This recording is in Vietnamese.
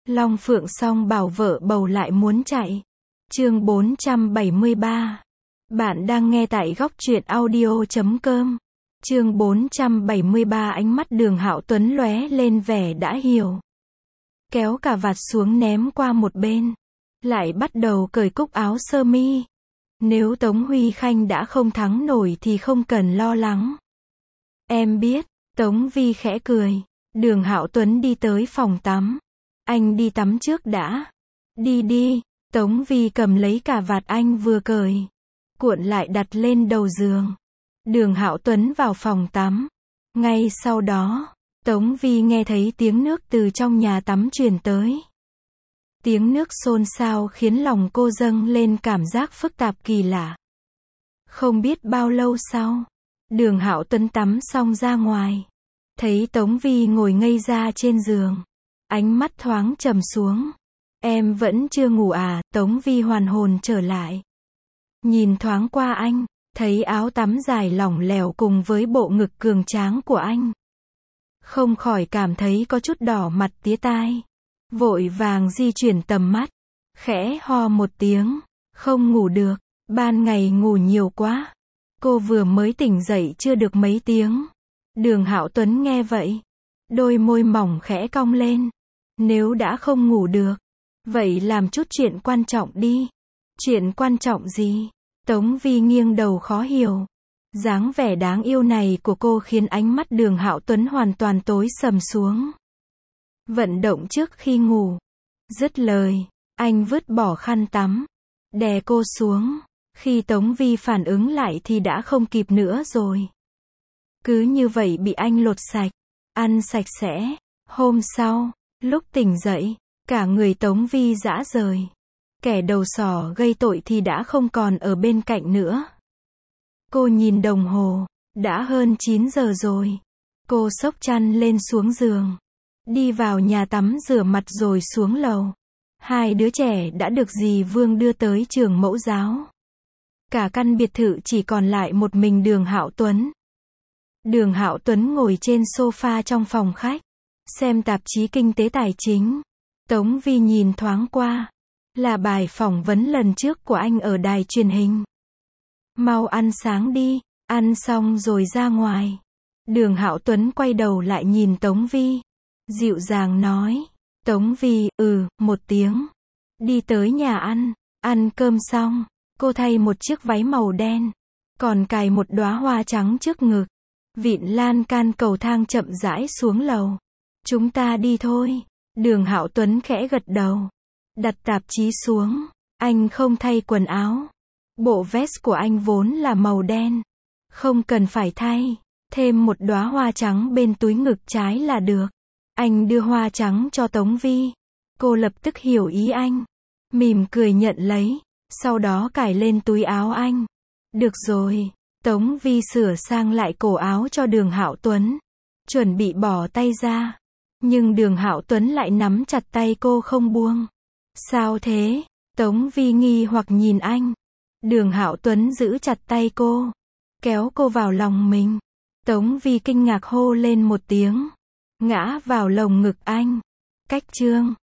Long Phượng song bảo vợ bầu lại muốn chạy. Chương 473. Bạn đang nghe tại góc truyện audio.com. Chương 473. Ánh mắt Đường Hạo Tuấn lóe lên vẻ đã hiểu. Kéo cà vạt xuống ném qua một bên. Lại bắt đầu cởi cúc áo sơ mi. Nếu Tống Huy Khanh đã không thắng nổi thì không cần lo lắng. Em biết, Tống Vi khẽ cười. Đường Hạo Tuấn đi tới phòng tắm. Anh đi tắm trước đã. Đi đi. Tống Vi cầm lấy cà vạt anh vừa cởi, cuộn lại đặt lên đầu giường. Đường Hạo Tuấn vào phòng tắm. Ngay sau đó, Tống Vi nghe thấy tiếng nước từ trong nhà tắm truyền tới. Tiếng nước xôn xao khiến lòng cô dâng lên cảm giác phức tạp kỳ lạ. Không biết bao lâu sau, Đường Hạo Tuấn tắm xong ra ngoài, thấy Tống Vi ngồi ngây ra trên giường, ánh mắt thoáng trầm xuống. Em vẫn chưa ngủ à? Tống Vi hoàn hồn trở lại. Nhìn thoáng qua anh, thấy áo tắm dài lỏng lẻo cùng với bộ ngực cường tráng của anh. Không khỏi cảm thấy có chút đỏ mặt tía tai. Vội vàng di chuyển tầm mắt, khẽ ho một tiếng. Không ngủ được, ban ngày ngủ nhiều quá. Cô vừa mới tỉnh dậy chưa được mấy tiếng. Đường Hạo Tuấn nghe vậy, đôi môi mỏng khẽ cong lên. Nếu đã không ngủ được, vậy làm chút chuyện quan trọng đi. Chuyện quan trọng gì? Tống Vi nghiêng đầu khó hiểu. Dáng vẻ đáng yêu này của cô khiến ánh mắt Đường Hạo Tuấn hoàn toàn tối sầm xuống. Vận động trước khi ngủ. Dứt lời, anh vứt bỏ khăn tắm, đè cô xuống. Khi Tống Vi phản ứng lại thì đã không kịp nữa rồi. Cứ như vậy bị anh lột sạch, ăn sạch sẽ. Hôm sau, lúc tỉnh dậy, cả người Tống Vi rã rời. Kẻ đầu sỏ gây tội thì đã không còn ở bên cạnh nữa. Cô nhìn đồng hồ, đã hơn 9 giờ rồi. Cô xốc chăn lên xuống giường, đi vào nhà tắm rửa mặt rồi xuống lầu. Hai đứa trẻ đã được dì Vương đưa tới trường mẫu giáo. Cả căn biệt thự chỉ còn lại một mình Đường Hạo Tuấn. Đường Hạo Tuấn ngồi trên sofa trong phòng khách, xem tạp chí kinh tế tài chính. Tống Vi nhìn thoáng qua, là bài phỏng vấn lần trước của anh ở đài truyền hình. Mau ăn sáng đi, ăn xong rồi ra ngoài. Đường Hạo Tuấn quay đầu lại nhìn Tống Vi, dịu dàng nói. Tống Vi, một tiếng. Đi tới nhà ăn cơm xong, cô thay một chiếc váy màu đen, còn cài một đóa hoa trắng trước ngực. Vịn lan can cầu thang chậm rãi xuống lầu. Chúng ta đi thôi. Đường Hạo Tuấn khẽ gật đầu, đặt tạp chí xuống. Anh không thay quần áo. Bộ vest của anh vốn là màu đen, không cần phải thay. Thêm một đóa hoa trắng bên túi ngực trái là được. Anh đưa hoa trắng cho Tống Vi. Cô lập tức hiểu ý anh, mỉm cười nhận lấy, sau đó cài lên túi áo anh. Được rồi. Tống Vi sửa sang lại cổ áo cho Đường Hạo Tuấn, chuẩn bị bỏ tay ra. Nhưng Đường Hạo Tuấn lại nắm chặt tay cô không buông. Sao thế? Tống Vi nghi hoặc nhìn anh. Đường Hạo Tuấn giữ chặt tay cô, kéo cô vào lòng mình. Tống Vi kinh ngạc hô lên một tiếng, ngã vào lồng ngực anh. Cách chương